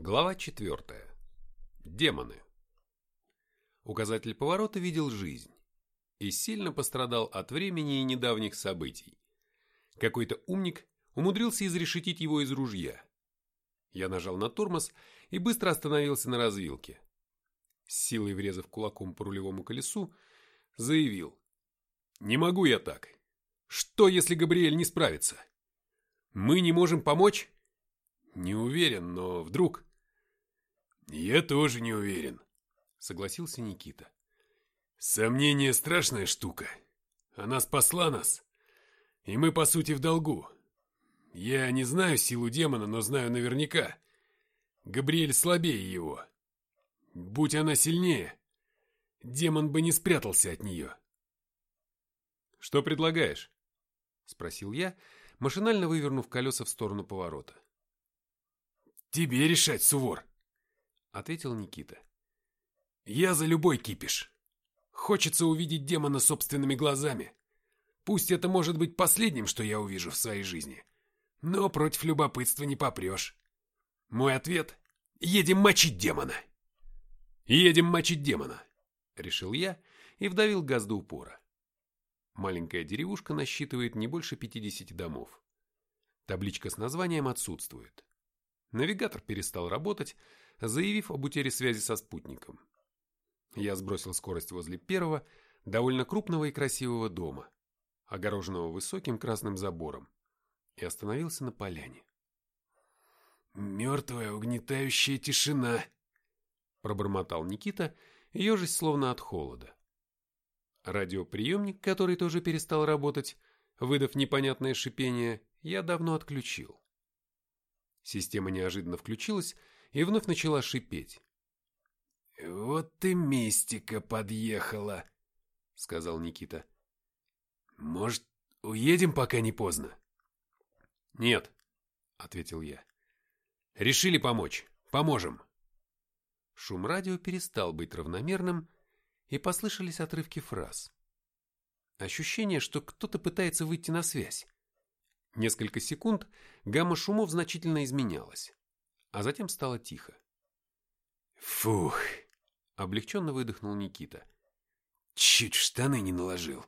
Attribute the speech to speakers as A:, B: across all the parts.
A: Глава 4. Демоны. Указатель поворота видел жизнь и сильно пострадал от времени и недавних событий. Какой-то умник умудрился изрешетить его из ружья. Я нажал на тормоз и быстро остановился на развилке. С силой врезав кулаком по рулевому колесу, заявил: «Не могу я так. Что, если Габриэль не справится? Мы не можем помочь?» «Не уверен, но вдруг...» «Я тоже не уверен», — согласился Никита. «Сомнение — страшная штука. Она спасла нас, и мы, по сути, в долгу. Я не знаю силу демона, но знаю наверняка. Габриэль слабее его. Будь она сильнее, демон бы не спрятался от нее». «Что предлагаешь?» — спросил я, машинально вывернув колеса в сторону поворота. «Тебе решать, Сувор», — ответил Никита. «Я за любой кипиш. Хочется увидеть демона собственными глазами. Пусть это может быть последним, что я увижу в своей жизни, но против любопытства не попрешь. Мой ответ — едем мочить демона». «Едем мочить демона», — решил я и вдавил газ до упора. Маленькая деревушка насчитывает не больше 50 домов. Табличка с названием отсутствует. Навигатор перестал работать, заявив об утере связи со спутником. Я сбросил скорость возле первого, довольно крупного и красивого дома, огороженного высоким красным забором, и остановился на поляне. «Мертвая угнетающая тишина», — пробормотал Никита, ежась словно от холода. Радиоприемник, который тоже перестал работать, выдав непонятное шипение, я давно отключил. Система неожиданно включилась и вновь начала шипеть. «Вот и мистика подъехала», — сказал Никита. «Может, уедем, пока не поздно?» «Нет», — ответил я. «Решили помочь. Поможем». Шум радио перестал быть равномерным, и послышались отрывки фраз. Ощущение, что кто-то пытается выйти на связь. Несколько секунд гамма шумов значительно изменялась, а затем стало тихо. «Фух!» — облегченно выдохнул Никита. «Чуть в штаны не наложил».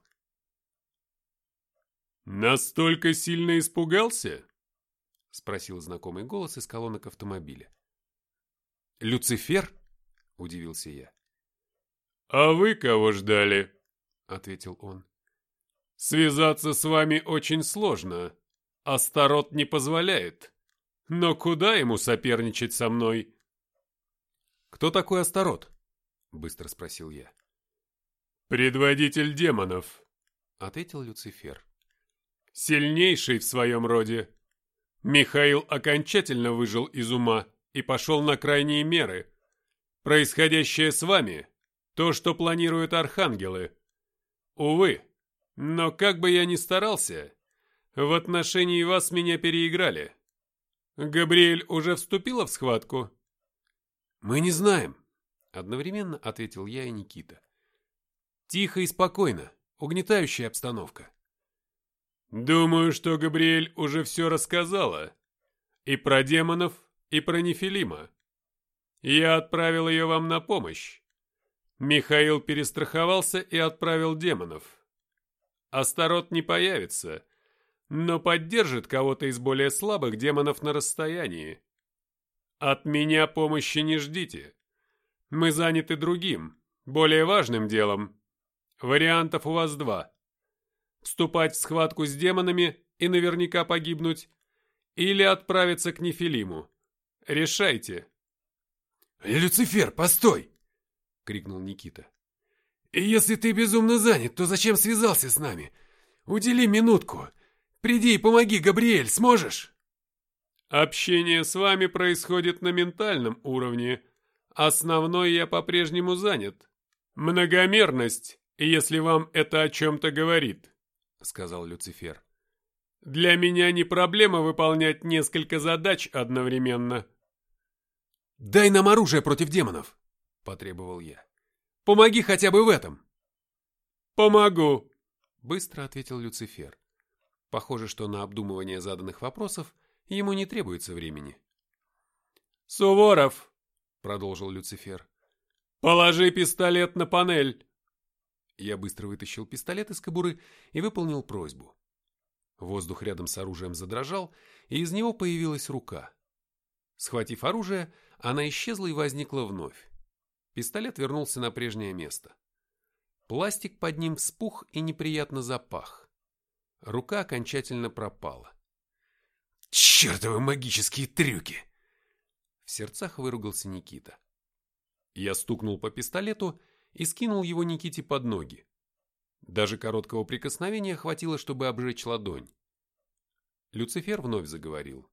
B: «Настолько сильно испугался?»
A: — спросил знакомый голос из колонок автомобиля. «Люцифер?» — удивился я.
B: «А вы кого ждали?» —
A: ответил он.
B: «Связаться с вами очень сложно. Астарот не позволяет. Но куда ему соперничать со мной?»
A: «Кто такой Астарот?» — быстро спросил я.
B: «Предводитель демонов»,
A: — ответил Люцифер.
B: «Сильнейший в своем роде. Михаил окончательно выжил из ума и пошел на крайние меры. Происходящее с вами — то, что планируют архангелы. Увы, но как бы я ни старался, в отношении вас меня переиграли. Габриэль уже вступила в схватку?»
A: «Мы не знаем», — одновременно ответил я и Никита. «Тихо и спокойно, угнетающая обстановка».
B: «Думаю, что Габриэль уже все рассказала. И про демонов, и про Нефилима. Я отправил ее вам на помощь. Михаил перестраховался и отправил демонов. Астарот не появится, но поддержит кого-то из более слабых демонов на расстоянии. От меня помощи не ждите. Мы заняты другим, более важным делом. Вариантов у вас два. Вступать в схватку с демонами и наверняка погибнуть, или отправиться к Нефилиму. Решайте».
A: «Люцифер, постой!» — крикнул Никита. «Если ты безумно занят, то зачем связался с нами? Удели минутку. Приди и помоги, Габриэль, сможешь?»
B: «Общение с вами происходит на ментальном уровне. Основной я по-прежнему занят. Многомерность, если вам это о чем-то говорит», — сказал Люцифер. «Для меня не проблема выполнять несколько задач одновременно».
A: «Дай нам оружие против демонов», — потребовал я. «Помоги хотя бы в этом».
B: «Помогу»,
A: — быстро ответил Люцифер. Похоже, что на обдумывание заданных вопросов ему не требуется времени.
B: «Суворов», — продолжил Люцифер, — «положи пистолет на панель».
A: Я быстро вытащил пистолет из кобуры и выполнил просьбу. Воздух рядом с оружием задрожал, и из него появилась рука. Схватив оружие, она исчезла и возникла вновь. Пистолет вернулся на прежнее место. Пластик под ним вспух и неприятно запах. Рука окончательно пропала.
B: «Чертовы магические трюки!»
A: В сердцах выругался Никита. Я стукнул по пистолету и скинул его Никите под ноги. Даже короткого прикосновения хватило, чтобы обжечь ладонь. Люцифер вновь заговорил.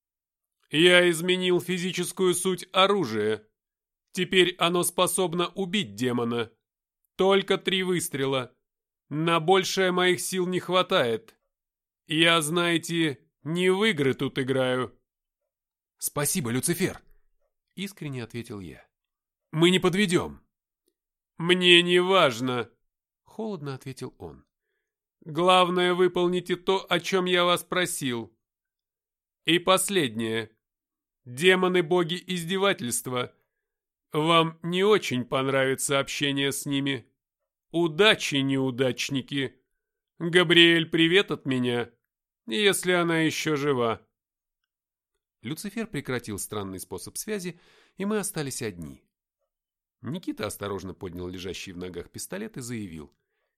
B: «Я изменил физическую суть оружия. Теперь оно способно убить демона. Только 3 выстрела. На большее моих сил не хватает. Я, знаете, не в игры тут играю».
A: «Спасибо, Люцифер!» — искренне ответил я.
B: «Мы не подведем». «Мне не важно», —
A: холодно ответил он.
B: «Главное, выполните то, о чем я вас просил. И последнее. Демоны-боги издевательства. Вам не очень понравится общение с ними. Удачи, неудачники. Габриэль, привет от меня, если она еще жива».
A: Люцифер прекратил странный способ связи, и мы остались одни. Никита осторожно поднял лежащий в ногах пистолет и заявил.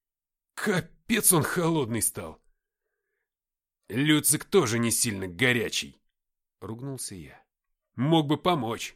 B: «Капец он холодный стал!» «Люцик тоже не сильно горячий», —
A: ругнулся я.
B: «Мог бы помочь».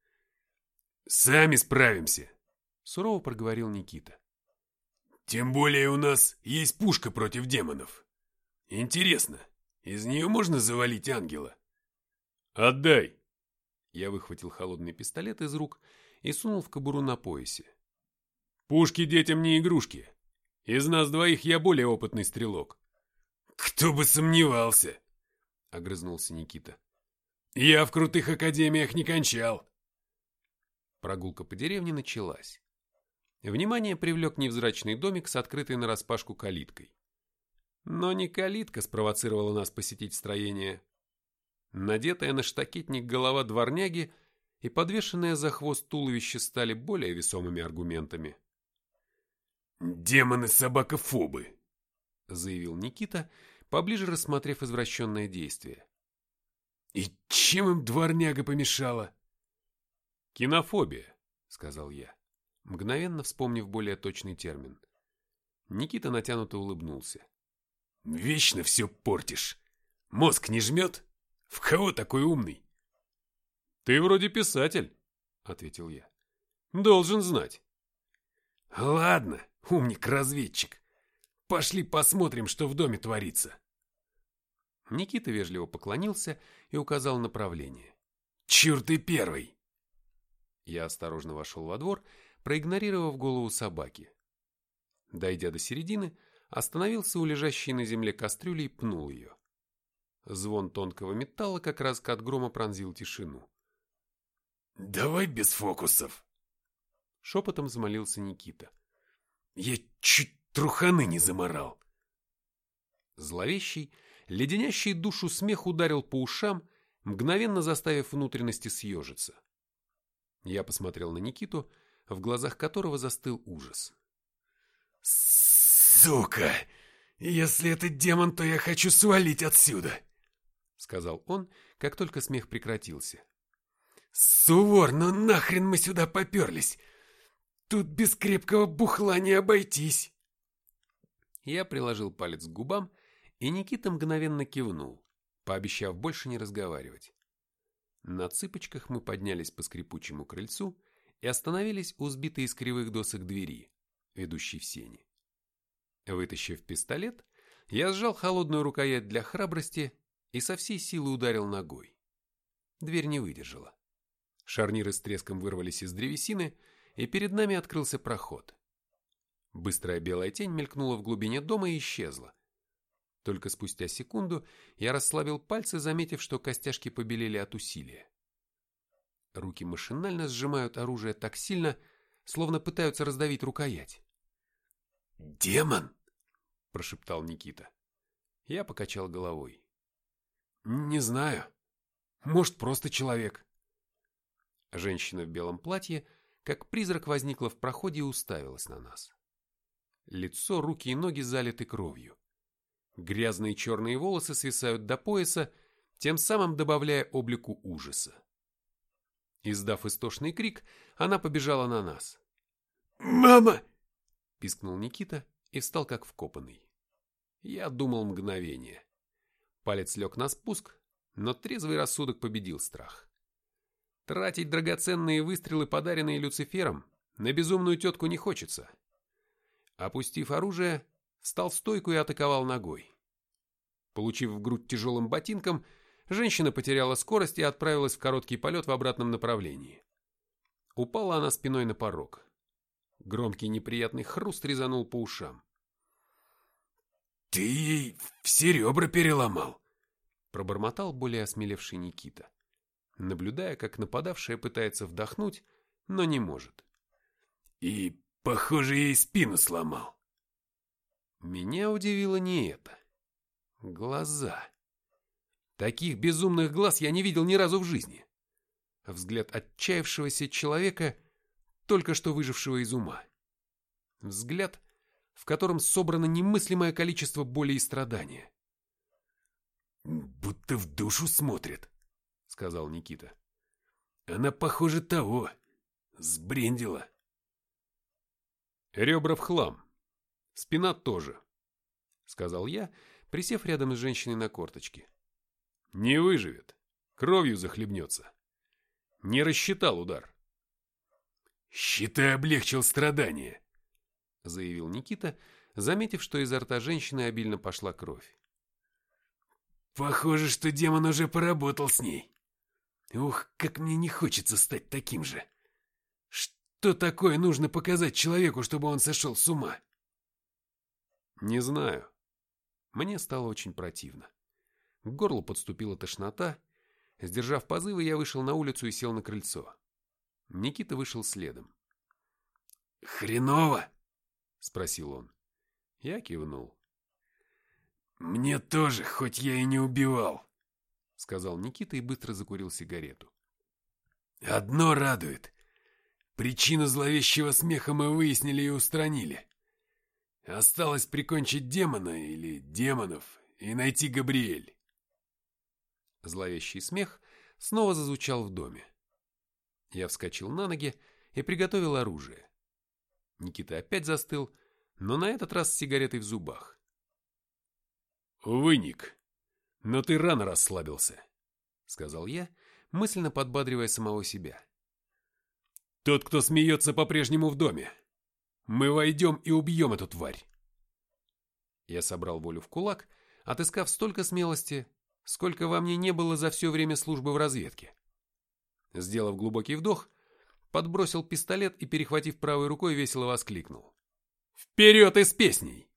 B: «Сами справимся», —
A: сурово проговорил Никита.
B: «Тем более у нас есть пушка против демонов. Интересно, из нее можно завалить ангела?» «Отдай!»
A: Я выхватил холодный пистолет из рук и сунул в кобуру на поясе.
B: «Пушки детям не игрушки. Из нас 2 я более опытный стрелок». «Кто бы сомневался!» — огрызнулся Никита. «Я в крутых академиях не кончал».
A: Прогулка по деревне началась. Внимание привлек невзрачный домик с открытой нараспашку калиткой. Но не калитка спровоцировала нас посетить строение. Надетая на штакетник голова дворняги и подвешенное за хвост туловище стали более весомыми аргументами.
B: «Демоны-собакофобы»,
A: — заявил Никита, поближе рассмотрев извращенное действие.
B: «И чем им дворняга помешала?»
A: «Кинофобия», — сказал я, мгновенно вспомнив более точный термин. Никита натянуто улыбнулся.
B: «Вечно все портишь. Мозг не жмет? В кого такой умный?»
A: «Ты вроде писатель», — ответил я. «Должен знать».
B: «Ладно, умник-разведчик. Пошли посмотрим, что в доме творится».
A: Никита вежливо поклонился и указал направление.
B: «Чур ты первый!»
A: Я осторожно вошел во двор, проигнорировав голову собаки. Дойдя до середины, остановился у лежащей на земле кастрюли и пнул ее. Звон тонкого металла как раз от грома пронзил тишину.
B: «Давай без фокусов!»
A: Шепотом взмолился Никита.
B: «Я чуть труханы не заморал!»
A: Зловещий, леденящий душу смех ударил по ушам, мгновенно заставив внутренности съежиться. Я посмотрел на Никиту, в глазах которого застыл ужас.
B: «Сука! Если это демон, то я хочу свалить отсюда!»
A: — сказал он, как только смех прекратился.
B: «Сувор, ну нахрен мы сюда поперлись? Тут без крепкого бухла не обойтись!»
A: Я приложил палец к губам, и Никита мгновенно кивнул, пообещав больше не разговаривать. На цыпочках мы поднялись по скрипучему крыльцу и остановились у сбитой из кривых досок двери, ведущей в сени. Вытащив пистолет, я сжал холодную рукоять для храбрости и со всей силы ударил ногой. Дверь не выдержала. Шарниры с треском вырвались из древесины, и перед нами открылся проход. Быстрая белая тень мелькнула в глубине дома и исчезла. Только спустя секунду я расслабил пальцы, заметив, что костяшки побелели от усилия. Руки машинально сжимают оружие так сильно, словно пытаются раздавить рукоять.
B: «Демон?»
A: – прошептал Никита. Я покачал головой.
B: «Не знаю. Может, просто человек».
A: Женщина в белом платье, как призрак, возникла в проходе и уставилась на нас. Лицо, руки и ноги залиты кровью. Грязные черные волосы свисают до пояса, тем самым добавляя облику ужаса. Издав истошный крик, она побежала на нас.
B: «Мама!»
A: – пискнул Никита и встал как вкопанный. Я думал мгновение. Палец лег на спуск, но трезвый рассудок победил страх. Тратить драгоценные выстрелы, подаренные Люцифером, на безумную тетку не хочется. Опустив оружие, встал в стойку и атаковал ногой. Получив в грудь тяжелым ботинком, женщина потеряла скорость и отправилась в короткий полет в обратном направлении. Упала она спиной на порог. Громкий неприятный хруст резанул по ушам.
B: «Ты ей все ребра переломал!»
A: Пробормотал более осмелевший Никита, наблюдая, как нападавшая пытается вдохнуть, но не может.
B: «И, похоже, ей спину сломал!»
A: Меня удивило не это. Глаза. Таких безумных глаз я не видел ни разу в жизни. Взгляд отчаявшегося человека, только что выжившего из ума. Взгляд, в котором собрано немыслимое количество боли и страдания.
B: «Будто в душу смотрит», — сказал Никита. «Она, похоже, того. Сбрендила».
A: «Ребра в хлам. Спина тоже», — сказал я, присев рядом с женщиной на корточке. «Не выживет. Кровью захлебнется. Не рассчитал удар».
B: «Считай, облегчил страдания», —
A: заявил Никита, заметив, что изо рта женщины обильно пошла кровь.
B: «Похоже, что демон уже поработал с ней. Ух, как мне не хочется стать таким же. Что такое нужно показать человеку, чтобы он сошел с ума?»
A: «Не знаю». Мне стало очень противно. К горлу подступила тошнота. Сдержав позывы, я вышел на улицу и сел на крыльцо. Никита вышел следом.
B: «Хреново?» — спросил он.
A: Я кивнул.
B: «Мне тоже, хоть я и не убивал», —
A: сказал Никита и быстро закурил сигарету.
B: «Одно радует. Причину зловещего смеха мы выяснили и устранили. Осталось прикончить демона или демонов и найти Габриэль».
A: Зловещий смех снова зазвучал в доме. Я вскочил на ноги и приготовил оружие. Никита опять застыл, но на этот раз с сигаретой в зубах.
B: «Увы, Ник, но ты рано расслабился»,
A: — сказал я, мысленно подбадривая самого себя.
B: «Тот, кто смеется, по-прежнему в доме. Мы войдем и убьем эту тварь».
A: Я собрал волю в кулак, отыскав столько смелости, сколько во мне не было за все время службы в разведке. Сделав глубокий вдох, подбросил пистолет и, перехватив правой рукой, весело воскликнул. «Вперед и с песней!»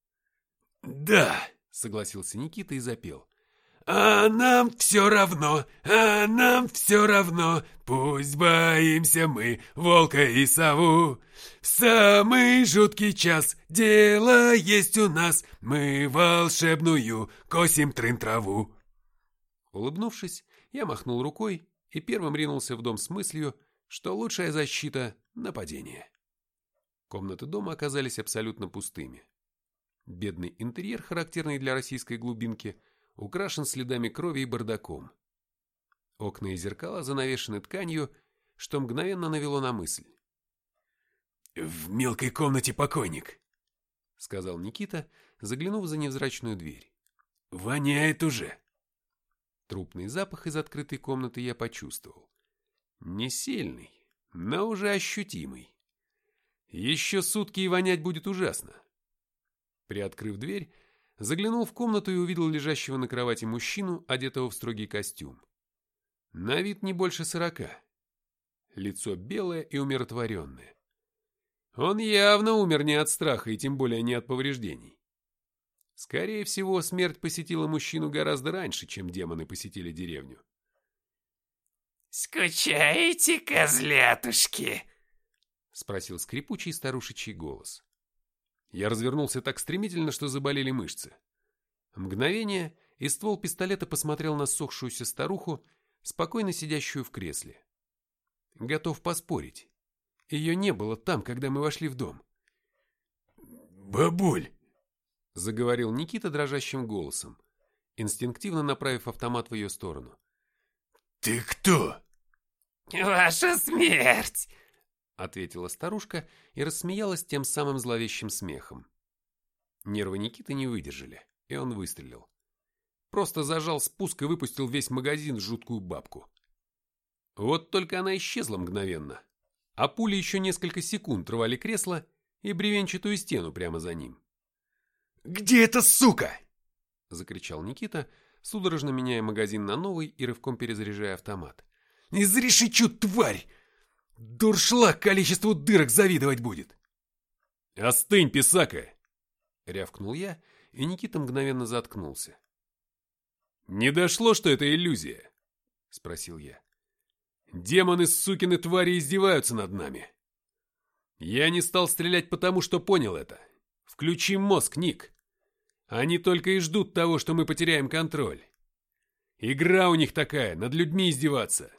B: «Да!» —
A: согласился Никита и запел.
B: «А нам все равно, а нам все равно, пусть боимся мы волка и сову. В самый жуткий час дело есть у нас, мы волшебную косим трын-траву».
A: Улыбнувшись, я махнул рукой и первым ринулся в дом с мыслью, что лучшая защита — нападение. Комнаты дома оказались абсолютно пустыми. Бедный интерьер, характерный для российской глубинки, украшен следами крови и бардаком. Окна и зеркала занавешены тканью, что мгновенно навело на мысль.
B: «В мелкой комнате покойник»,
A: — сказал Никита, заглянув за невзрачную дверь.
B: «Воняет уже».
A: Трупный запах из открытой комнаты я почувствовал. Не сильный, но уже ощутимый. Еще сутки и вонять будет ужасно. Приоткрыв дверь, заглянул в комнату и увидел лежащего на кровати мужчину, одетого в строгий костюм. На вид не больше 40. Лицо белое и умиротворенное. Он явно умер не от страха и тем более не от повреждений. Скорее всего, смерть посетила мужчину гораздо раньше, чем демоны посетили деревню.
B: «Скучаете, козлятушки?»
A: — спросил скрипучий старушечий голос. Я развернулся так стремительно, что заболели мышцы. Мгновение, и ствол пистолета посмотрел на ссохшуюся старуху, спокойно сидящую в кресле. Готов поспорить. Ее не было там, когда мы вошли в дом.
B: «Бабуль!»
A: — заговорил Никита дрожащим голосом, инстинктивно направив автомат в ее сторону.
B: «Ты кто?»
C: «Ваша смерть!»
A: — ответила старушка и рассмеялась тем самым зловещим смехом. Нервы Никиты не выдержали, и он выстрелил. Просто зажал спуск и выпустил весь магазин в жуткую бабку. Вот только она исчезла мгновенно, а пули еще несколько секунд рвали кресло и бревенчатую стену прямо за ним.
B: «Где эта сука?»
A: — закричал Никита, судорожно меняя магазин на новый и рывком перезаряжая автомат.
B: «Изрешечу, тварь! Дуршлаг количеству дырок завидовать будет!»
A: «Остынь, писака!» — рявкнул я, и Никита мгновенно заткнулся. «Не дошло, что это иллюзия?» — спросил я. «Демоны, сукины твари, издеваются над нами. Я не стал стрелять потому, что понял это. Включи мозг, Ник. Они только и ждут того, что мы потеряем контроль. Игра у них такая, над людьми издеваться».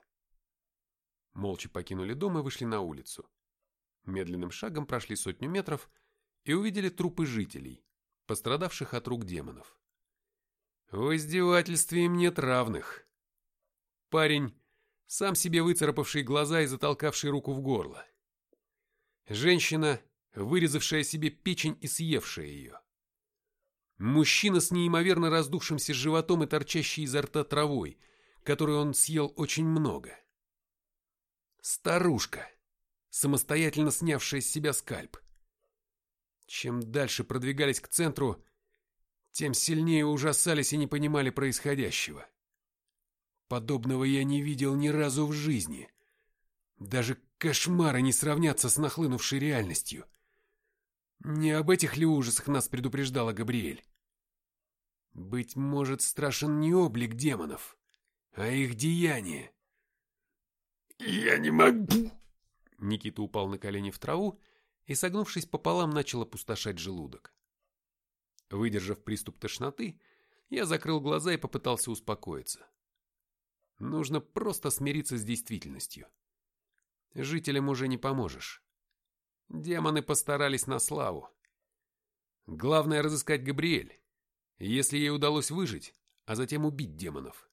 A: Молча покинули дом и вышли на улицу. Медленным шагом прошли 100 метров и увидели трупы жителей, пострадавших от рук демонов. В издевательстве им нет равных. Парень, сам себе выцарапавший глаза и затолкавший руку в горло. Женщина, вырезавшая себе печень и съевшая ее. Мужчина с неимоверно раздувшимся животом и торчащей изо рта травой, которую он съел очень много. Старушка, самостоятельно снявшая с себя скальп. Чем дальше продвигались к центру, тем сильнее ужасались и не понимали происходящего. Подобного я не видел ни разу в жизни. Даже кошмары не сравнятся с нахлынувшей реальностью. Не об этих ли ужасах нас предупреждала Габриэль? Быть может, страшен не облик демонов, а их деяние.
B: «Я не могу!»
A: Никита упал на колени в траву и, согнувшись пополам, начал опустошать желудок. Выдержав приступ тошноты, я закрыл глаза и попытался успокоиться. Нужно просто смириться с действительностью. Жителям уже не поможешь. Демоны постарались на славу. Главное — разыскать Габриэль, если ей удалось выжить, а затем убить демонов.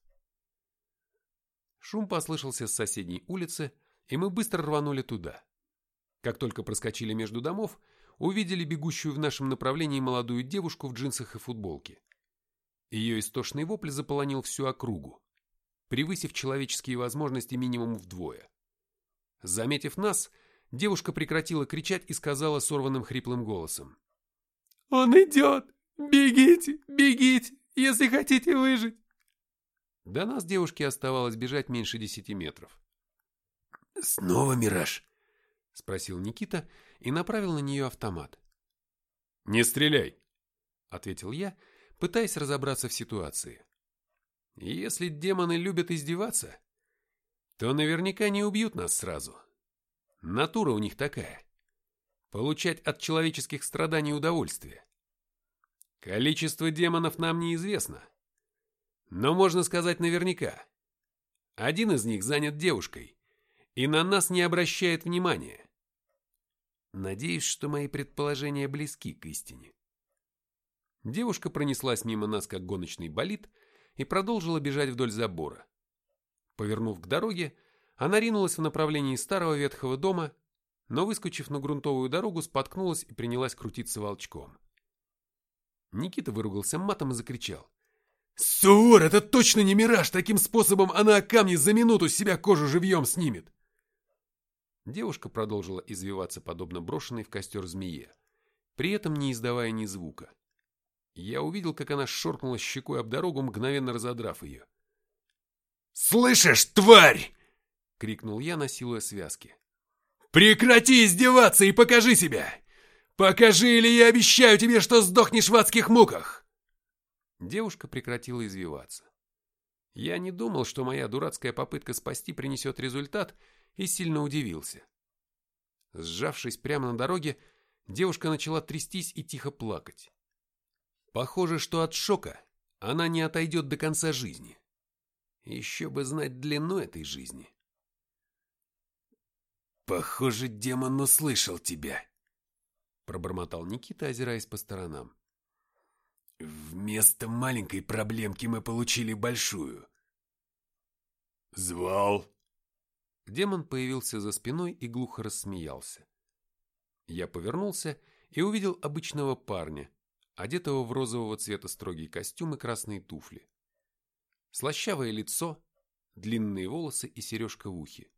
A: Шум послышался с соседней улицы, и мы быстро рванули туда. Как только проскочили между домов, увидели бегущую в нашем направлении молодую девушку в джинсах и футболке. Ее истошный вопль заполонил всю округу, превысив человеческие возможности минимум вдвое. Заметив нас, девушка прекратила кричать и сказала сорванным хриплым голосом:
C: «Он идет! Бегите, бегите, если хотите выжить!»
A: До нас девушке оставалось бежать меньше 10 метров.
B: «Снова мираж?»
A: — спросил Никита и направил на нее автомат. «Не стреляй!» — ответил я, пытаясь разобраться в ситуации. «Если демоны любят издеваться, то наверняка не убьют нас сразу. Натура у них такая — получать от человеческих страданий удовольствие. Количество демонов нам неизвестно, но можно сказать наверняка. Один из них занят девушкой и на нас не обращает внимания. Надеюсь, что мои предположения близки к истине». Девушка пронеслась мимо нас, как гоночный болид, и продолжила бежать вдоль забора. Повернув к дороге, она ринулась в направлении старого ветхого дома, но, выскочив на грунтовую дорогу, споткнулась и принялась крутиться волчком. Никита выругался матом и закричал:
B: «Сур, это точно не мираж! Таким способом она о камни за минуту с себя кожу живьем снимет!»
A: Девушка продолжила извиваться, подобно брошенной в костер змее, при этом не издавая ни звука. Я увидел, как она шоркнула щекой об дорогу, мгновенно разодрав ее.
B: «Слышишь, тварь!» —
A: крикнул я, насилуя связки.
B: «Прекрати издеваться и покажи себя! Покажи, или я обещаю тебе, что сдохнешь в адских муках!»
A: Девушка прекратила извиваться. Я не думал, что моя дурацкая попытка спасти принесет результат, и сильно удивился. Сжавшись прямо на дороге, девушка начала трястись и тихо плакать. Похоже, что от шока она не отойдет до конца жизни. Еще бы знать длину этой жизни.
B: «Похоже, демон услышал тебя», — пробормотал Никита, озираясь по сторонам. «Вместо маленькой проблемки мы получили большую». «Звал?»
A: Демон появился за спиной и глухо рассмеялся. Я повернулся и увидел обычного парня, одетого в розового цвета строгий костюм и красные туфли. Слащавое лицо, длинные волосы и сережка в ухе.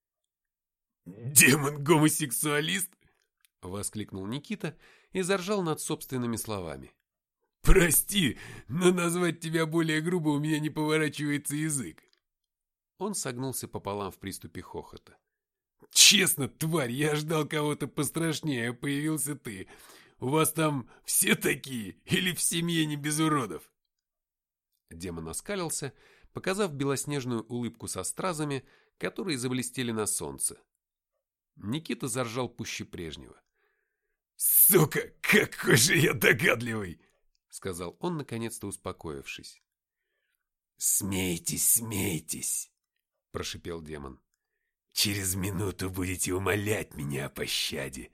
B: «Демон-гомосексуалист?»
A: — воскликнул Никита и заржал над собственными словами.
B: «Прости, но назвать тебя более грубо у меня не поворачивается язык».
A: Он согнулся пополам в приступе хохота.
B: «Честно, тварь, я ждал кого-то пострашнее, а появился ты. У вас там все такие или в семье не без уродов?»
A: Демон оскалился, показав белоснежную улыбку со стразами, которые заблестели на солнце. Никита заржал пуще прежнего.
B: «Сука, какой же я догадливый!» —
A: сказал он, наконец-то успокоившись.
B: «Смейтесь, смейтесь!» — прошипел демон. «Через минуту будете умолять меня о пощаде».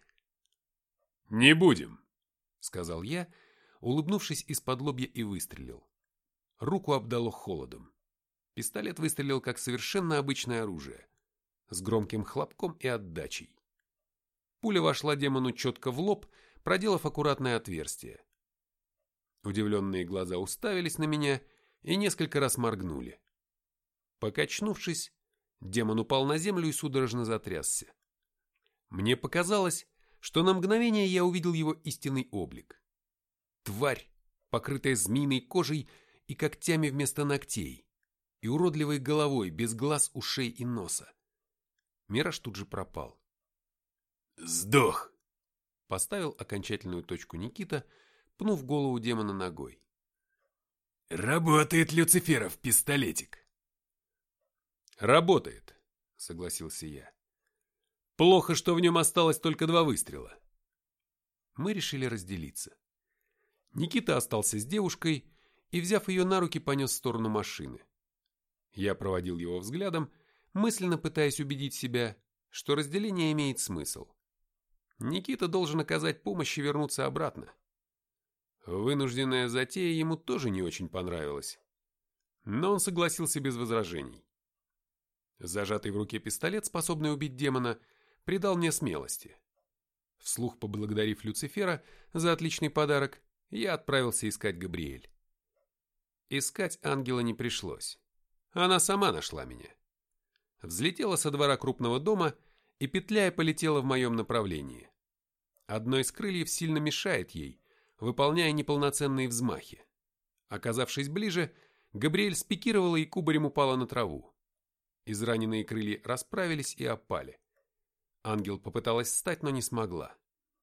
A: «Не будем», — сказал я, улыбнувшись из-под-лобья, и выстрелил. Руку обдало холодом. Пистолет выстрелил как совершенно обычное оружие, с громким хлопком и отдачей. Пуля вошла демону четко в лоб, проделав аккуратное отверстие. Удивленные глаза уставились на меня и несколько раз моргнули. Покачнувшись, демон упал на землю и судорожно затрясся. Мне показалось, что на мгновение я увидел его истинный облик. Тварь, покрытая змеиной кожей и когтями вместо ногтей, и уродливой головой, без глаз, ушей и носа. Мираж тут же пропал.
B: «Сдох!»
A: — поставил окончательную точку Никита, пнув голову демона ногой.
B: «Работает Люциферов пистолетик!»
A: «Работает», — согласился я. «Плохо, что в нем осталось только 2 выстрела». Мы решили разделиться. Никита остался с девушкой и, взяв ее на руки, понес в сторону машины. Я проводил его взглядом, мысленно пытаясь убедить себя, что разделение имеет смысл. Никита должен оказать помощь и вернуться обратно. Вынужденная затея ему тоже не очень понравилась, но он согласился без возражений. Зажатый в руке пистолет, способный убить демона, придал мне смелости. Вслух поблагодарив Люцифера за отличный подарок, я отправился искать Габриэль. Искать ангела не пришлось. Она сама нашла меня. Взлетела со двора крупного дома и, петляя, полетела в моем направлении. Одно из крыльев сильно мешает ей, выполняя неполноценные взмахи. Оказавшись ближе, Габриэль спикировала и кубарем упала на траву. Израненные крылья расправились и опали. Ангел попыталась встать, но не смогла.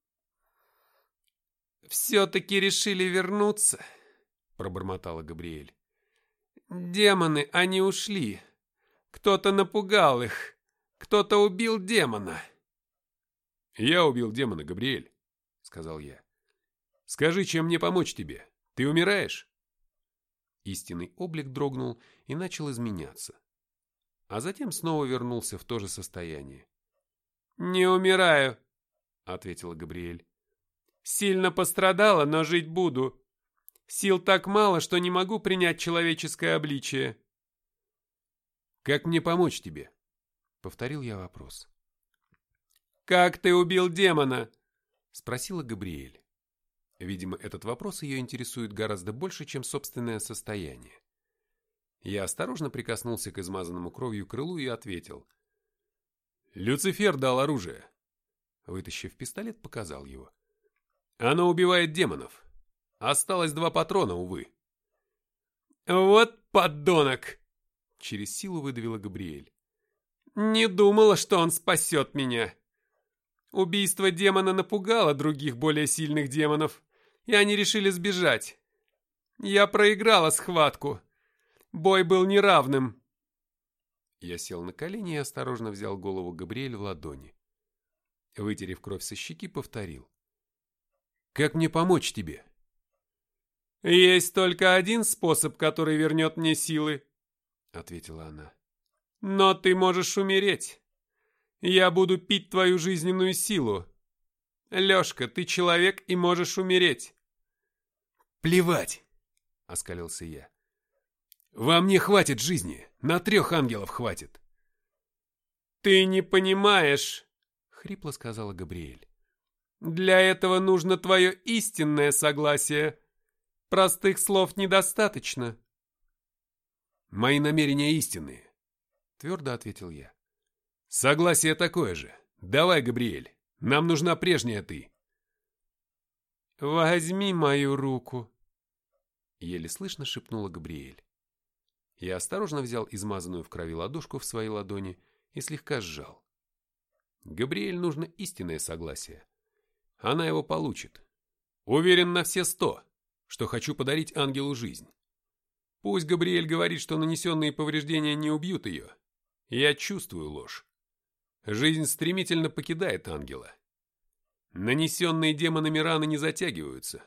C: «Все-таки решили вернуться», — пробормотала Габриэль. «Демоны, они ушли. Кто-то напугал их. Кто-то убил демона».
A: «Я убил демона, Габриэль», — сказал я. «Скажи, чем мне помочь тебе? Ты умираешь?» Истинный облик дрогнул и начал изменяться. А затем снова вернулся в то же состояние.
C: «Не умираю», — ответила Габриэль. «Сильно пострадала, но жить буду. Сил так мало, что не могу принять человеческое обличие».
A: «Как мне помочь тебе?» — повторил я вопрос.
C: «Как ты убил демона?»
A: — спросила Габриэль. Видимо, этот вопрос ее интересует гораздо больше, чем собственное состояние. Я осторожно прикоснулся к измазанному кровью крылу и ответил. «Люцифер дал оружие». Вытащив пистолет, показал его. «Оно убивает демонов. Осталось 2 патрона, увы».
C: «Вот подонок!»
A: — через силу выдавила Габриэль.
C: «Не думала, что он спасет меня. Убийство демона напугало других более сильных демонов, и они решили сбежать. Я проиграла схватку. Бой был неравным».
A: Я сел на колени и осторожно взял голову Габриэль в ладони. Вытерев кровь со щеки, повторил. «Как мне помочь тебе?»
C: «Есть только один способ, который вернет мне силы», —
A: ответила она.
C: «Но ты можешь умереть. Я буду пить твою жизненную силу. Лешка, ты человек и можешь умереть.
A: Плевать, оскалился я. Во мне хватит жизни, на 3 ангелов хватит.
C: Ты не понимаешь,
A: Хрипло сказала Габриэль.
C: Для этого нужно твое истинное согласие. Простых слов недостаточно.
A: Мои намерения истинные, твердо ответил я. Согласие такое же. Давай, Габриэль, нам нужна прежняя ты.
C: Возьми мою руку,
A: еле слышно шепнула Габриэль. Я осторожно взял измазанную в крови ладошку в свои ладони и слегка сжал. Габриэль нужно истинное согласие. Она его получит. Уверен на все 100, что хочу подарить ангелу жизнь. Пусть Габриэль говорит, что нанесенные повреждения не убьют ее. Я чувствую ложь. Жизнь стремительно покидает ангела. Нанесенные демонами раны не затягиваются.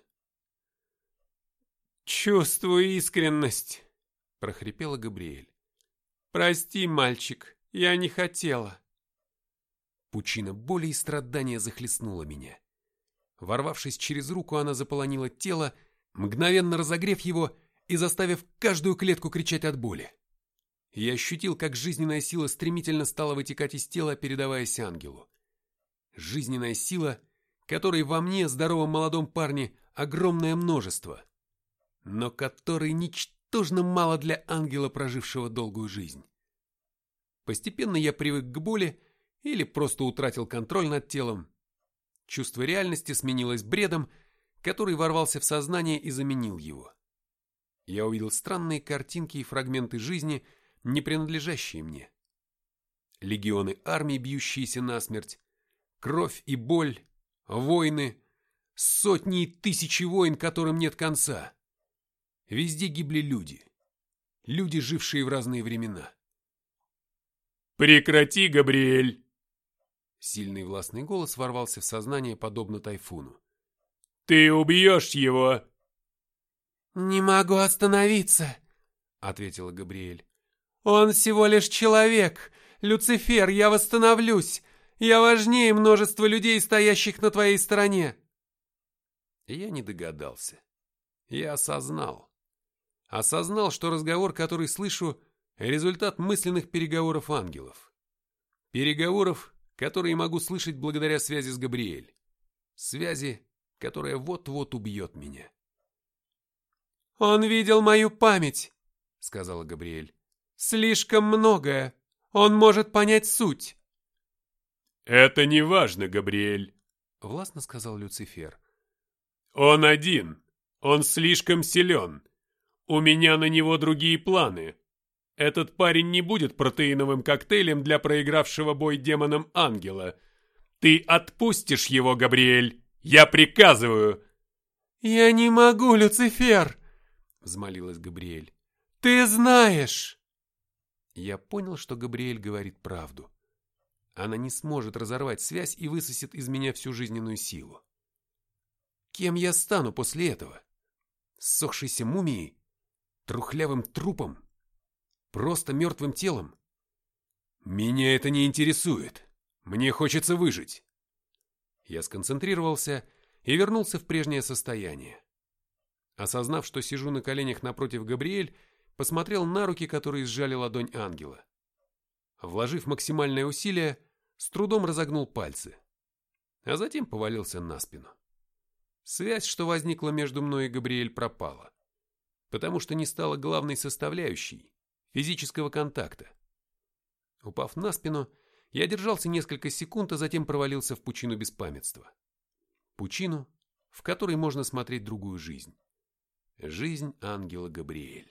C: «Чувствую искренность»,
A: — прохрипела Габриэль.
C: «Прости, мальчик, я не хотела».
A: Пучина боли и страдания захлестнула меня. Ворвавшись через руку, она заполонила тело, мгновенно разогрев его и заставив каждую клетку кричать от боли. Я ощутил, как жизненная сила стремительно стала вытекать из тела, передаваясь ангелу. Жизненная сила, которой во мне, здоровом молодом парне, огромное множество, но которой ничтожно мало для ангела, прожившего долгую жизнь. Постепенно я привык к боли или просто утратил контроль над телом. Чувство реальности сменилось бредом, который ворвался в сознание и заменил его. Я увидел странные картинки и фрагменты жизни, не принадлежащие мне. Легионы армий, бьющиеся насмерть, кровь и боль, войны, сотни и тысячи войн, которым нет конца. Везде гибли люди. Люди, жившие в разные времена.
B: «Прекрати, Габриэль!»
A: Сильный властный голос ворвался в сознание, подобно тайфуну.
B: «Ты убьешь его!»
C: «Не могу остановиться»,
A: — ответила Габриэль.
C: «Он всего лишь человек. Люцифер, я восстановлюсь. Я важнее множества людей, стоящих на твоей стороне».
A: Я не догадался. Я осознал. Осознал, что разговор, который слышу, результат мысленных переговоров ангелов. Переговоров, которые могу слышать благодаря связи с Габриэль. Связи, которая вот-вот убьет меня.
C: «Он видел мою память», —
A: сказала Габриэль.
C: «Слишком многое. Он может понять суть».
B: «Это не важно, Габриэль»,
A: — властно сказал Люцифер.
B: «Он один. Он слишком силен. У меня на него другие планы. Этот парень не будет протеиновым коктейлем для проигравшего бой демоном ангела. Ты отпустишь его, Габриэль. Я приказываю».
C: «Я не могу, Люцифер»,
A: — взмолилась Габриэль.
C: «Ты знаешь».
A: Я понял, что Габриэль говорит правду. Она не сможет разорвать связь и высосет из меня всю жизненную силу. Кем я стану после этого? Ссохшейся мумией? Трухлявым трупом? Просто мертвым телом? Меня это не интересует. Мне хочется выжить. Я сконцентрировался и вернулся в прежнее состояние. Осознав, что сижу на коленях напротив Габриэль, посмотрел на руки, которые сжали ладонь ангела. Вложив максимальное усилие, с трудом разогнул пальцы, а затем повалился на спину. Связь, что возникла между мной и Габриэль, пропала, потому что не стала главной составляющей физического контакта. Упав на спину, я держался несколько секунд, а затем провалился в пучину беспамятства. Пучину, в которой можно смотреть другую жизнь. Жизнь ангела Габриэль.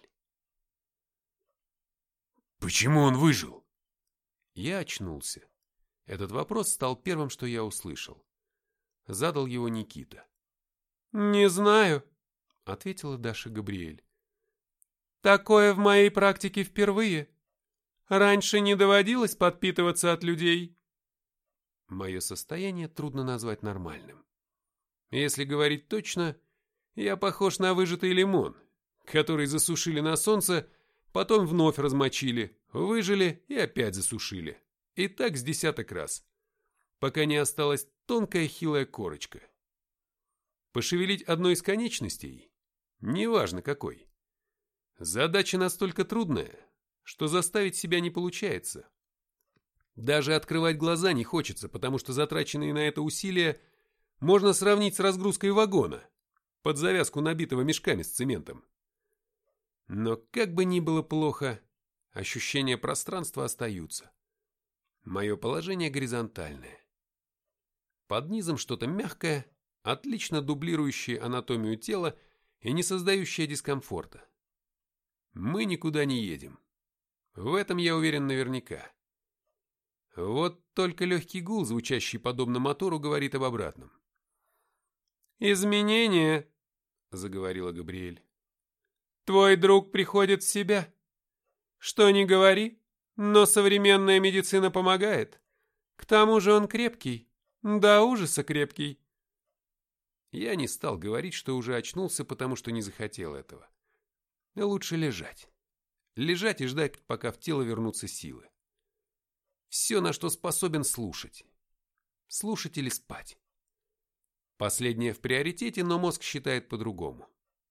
A: Почему он выжил? Я очнулся. Этот вопрос стал первым, что я услышал. Задал его Никита.
C: «Не знаю», — ответила Даша Габриэль. «Такое в моей практике впервые. Раньше не доводилось подпитываться от людей».
A: Мое состояние трудно назвать нормальным. Если говорить точно, я похож на выжатый лимон, который засушили на солнце, потом вновь размочили, выжили и опять засушили. И так с десяток раз, пока не осталась тонкая хилая корочка. Пошевелить одной из конечностей, неважно какой, задача настолько трудная, что заставить себя не получается. Даже открывать глаза не хочется, потому что затраченные на это усилия можно сравнить с разгрузкой вагона, под завязку набитого мешками с цементом. Но как бы ни было плохо, ощущения пространства остаются. Мое положение горизонтальное. Под низом что-то мягкое, отлично дублирующее анатомию тела и не создающее дискомфорта. Мы никуда не едем. В этом я уверен наверняка. Вот только легкий гул, звучащий подобно мотору, говорит об обратном.
C: «Изменения», — заговорила Габриэль. «Твой друг приходит в себя. Что ни говори, но современная медицина помогает. К тому же он крепкий, до ужаса крепкий».
A: Я не стал говорить, что уже очнулся, потому что не захотел этого. Лучше лежать. Лежать и ждать, пока в тело вернутся силы. Все, на что способен, слушать. Слушать или спать. Последнее в приоритете, но мозг считает по-другому.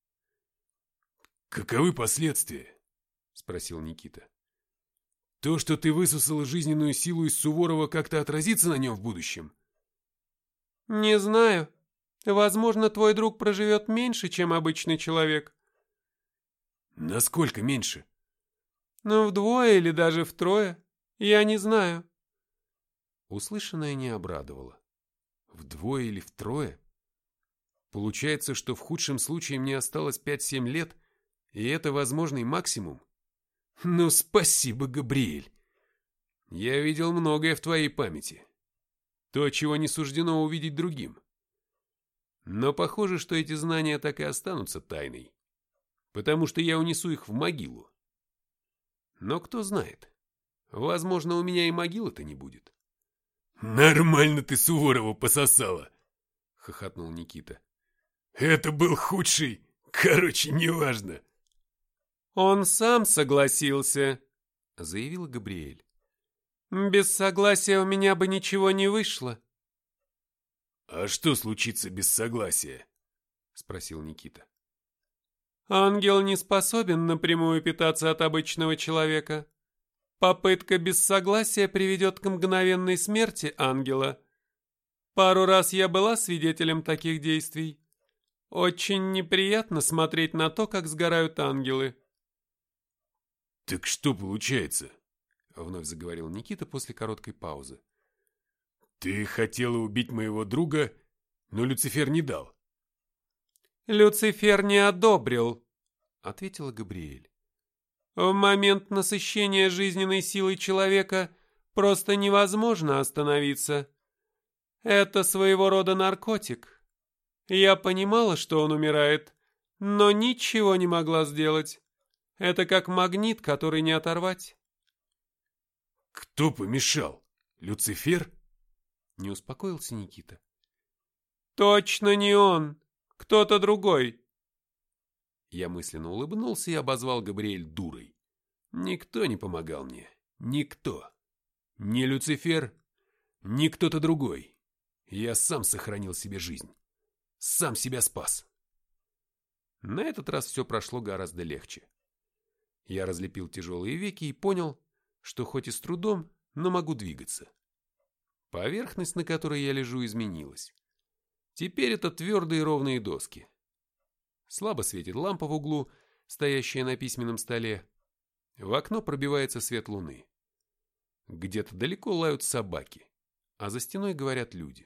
B: «Каковы последствия?» – спросил Никита. «То, что ты высосал жизненную силу из Суворова, как-то отразится на нем в будущем?»
C: «Не знаю. Возможно, твой друг проживет меньше, чем обычный человек».
B: «Насколько меньше?»
C: «Ну, вдвое или даже втрое. Я не знаю».
A: Услышанное не обрадовало. Вдвое или втрое? Получается, что в худшем случае мне осталось 5-7 лет, и это возможный максимум? Ну, спасибо, Габриэль. Я видел многое в твоей памяти. То, чего не суждено увидеть другим. Но похоже, что эти знания так и останутся тайной, потому что я унесу их в могилу. Но кто знает, возможно, у меня и могилы-то не будет.
B: «Нормально ты Суворова пососала!» — хохотнул Никита. «Это был худший. Короче, неважно».
C: «Он сам согласился», — заявила Габриэль. «Без согласия у меня бы ничего не вышло».
B: «А что случится без согласия?» — спросил Никита.
C: «Ангел не способен напрямую питаться от обычного человека. Попытка без согласия приведет к мгновенной смерти ангела. Пару раз я была свидетелем таких действий. Очень неприятно смотреть на то, как сгорают ангелы».
B: «Так что получается?» — вновь заговорил Никита после короткой паузы. «Ты хотела убить моего друга, но Люцифер не дал».
C: «Люцифер не одобрил», — ответила Габриэль. «В момент насыщения жизненной силой человека просто невозможно остановиться. Это своего рода наркотик. Я понимала, что он умирает, но ничего не могла сделать. Это как магнит, который не оторвать».
B: «Кто помешал? Люцифер?»
A: — не успокоился Никита.
C: «Точно не он. Кто-то другой».
A: Я мысленно улыбнулся и обозвал Габриэль дурой. Никто не помогал мне. Никто. Ни Люцифер, ни кто-то другой. Я сам сохранил себе жизнь. Сам себя спас. На этот раз все прошло гораздо легче. Я разлепил тяжелые веки и понял, что хоть и с трудом, но могу двигаться. Поверхность, на которой я лежу, изменилась. Теперь это твердые ровные доски. Слабо светит лампа в углу, стоящая на письменном столе. В окно пробивается свет луны. Где-то далеко лают собаки, а за стеной говорят люди.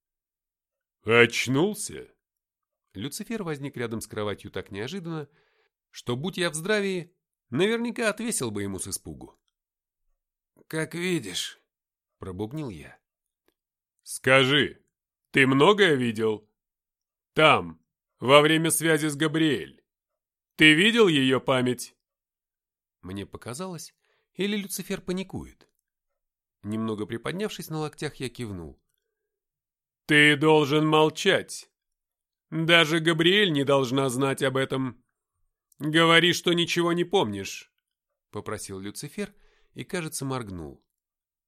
B: «Очнулся?»
A: Люцифер возник рядом с кроватью так неожиданно, что, будь я в здравии, наверняка отвесил бы ему с испугу. «Как видишь», — пробубнил я.
B: «Скажи, ты многое видел? Там, во время связи с Габриэль. Ты видел ее память?»
A: Мне показалось, или Люцифер паникует. Немного приподнявшись на локтях, я кивнул.
B: «Ты должен молчать. Даже Габриэль не должна знать об этом. Говори, что ничего не помнишь», —
A: попросил Люцифер и, кажется, моргнул.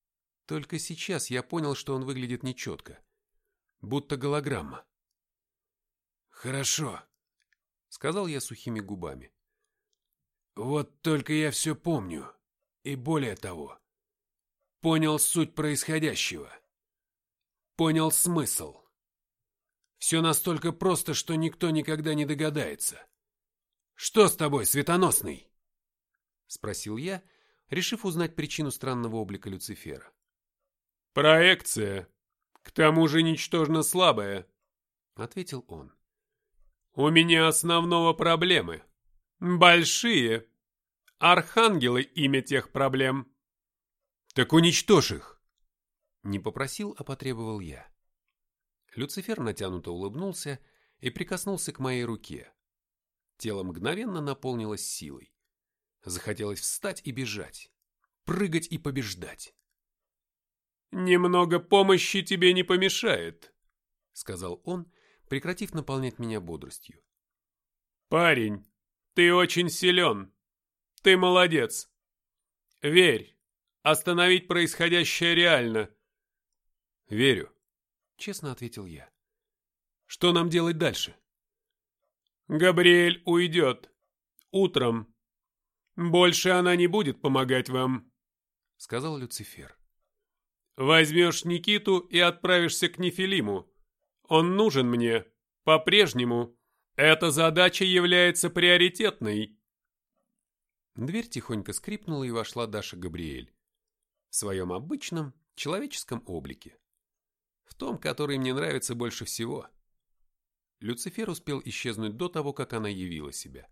A: Только сейчас я понял, что он выглядит нечетко, будто голограмма. «Хорошо», — сказал я сухими губами. «Вот только я все помню, и более того, понял суть происходящего, понял смысл. Все настолько просто, что никто никогда не догадается. Что с тобой, светоносный?» — спросил я, решив узнать причину странного облика Люцифера.
B: «Проекция, к тому же ничтожно слабая», —
A: ответил он.
B: «У меня основного проблемы. Большие. Архангелы имя тех проблем».
A: «Так уничтожь их!» Не попросил, а потребовал я. Люцифер натянуто улыбнулся и прикоснулся к моей руке. Тело мгновенно наполнилось силой. Захотелось встать и бежать, прыгать и побеждать.
B: «Немного помощи тебе не помешает»,
A: — сказал он, прекратив наполнять меня бодростью.
B: «Парень, ты очень силен. Ты молодец. Верь, остановить происходящее реально».
A: «Верю», — честно ответил я. «Что нам делать дальше?»
B: «Габриэль уйдет. Утром. Больше она не будет помогать вам»,
A: — сказал Люцифер.
B: «Возьмешь Никиту и отправишься к Нефилиму. Он нужен мне. По-прежнему. Эта задача является приоритетной».
A: Дверь тихонько скрипнула, и вошла Даша Габриэль. В своем обычном человеческом облике. В том, который мне нравится больше всего. Люцифер успел исчезнуть до того, как она явила себя.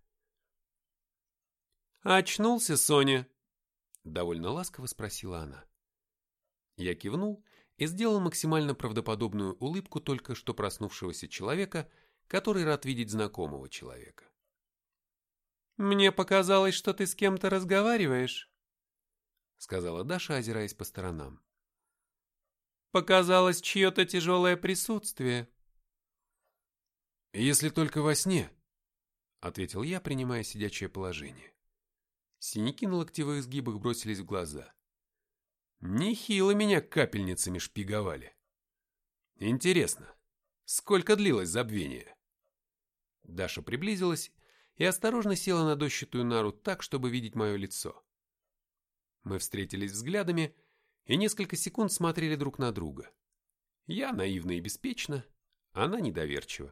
C: «Очнулся, Соня?»
A: Довольно ласково спросила она. Я кивнул и сделал максимально правдоподобную улыбку только что проснувшегося человека, который рад видеть знакомого человека.
C: «Мне показалось, что ты с кем-то разговариваешь»,
A: — сказала Даша, озираясь по сторонам.
C: «Показалось чье-то тяжелое присутствие».
A: «Если только во сне», — ответил я, принимая сидячее положение. Синяки на локтевых сгибах бросились в глаза. Нехило меня капельницами шпиговали. Интересно, сколько длилось забвение? Даша приблизилась и осторожно села на дощатую нару так, чтобы видеть мое лицо. Мы встретились взглядами и несколько секунд смотрели друг на друга. Я наивно и беспечно, она недоверчиво.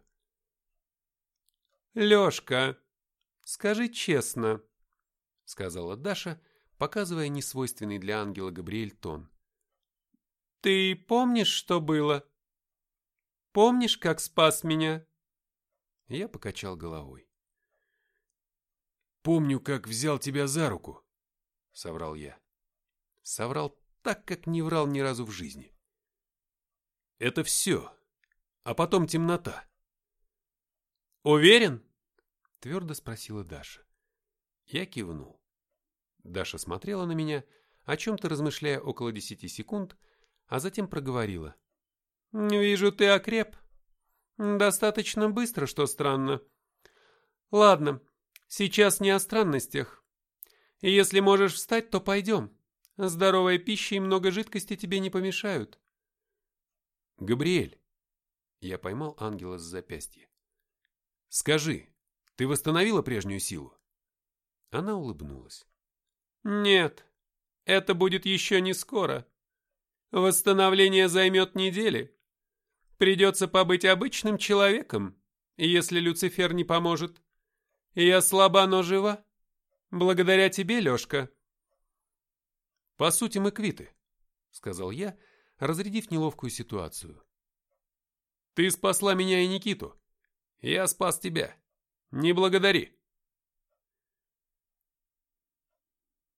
C: «Лешка, скажи честно», — сказала
A: Даша, показывая несвойственный для ангела Габриэль тон.
C: «Ты помнишь, что было? Помнишь, как спас меня?»
A: Я покачал головой. «Помню, как взял тебя за руку», — соврал я. Соврал так, как не врал ни разу в жизни. Это все. А потом темнота.
C: «Уверен?»
A: — твердо спросила Даша. Я кивнул. Даша смотрела на меня, о чем-то размышляя около 10 секунд, а затем проговорила.
C: «Вижу, ты окреп. Достаточно быстро, что странно. Ладно, сейчас не о странностях. Если можешь встать, то пойдем. Здоровая пища и много жидкости тебе не помешают».
A: «Габриэль», — я поймал ангела с запястья. «Скажи, ты восстановила прежнюю силу?» Она улыбнулась.
C: «Нет, это будет еще не скоро. Восстановление займет недели. Придется побыть обычным человеком, если Люцифер не поможет. Я слаба, но жива. Благодаря тебе, Лешка».
A: «По сути, мы квиты», — сказал я, разрядив неловкую ситуацию. «Ты спасла меня и Никиту. Я спас тебя. Не благодари».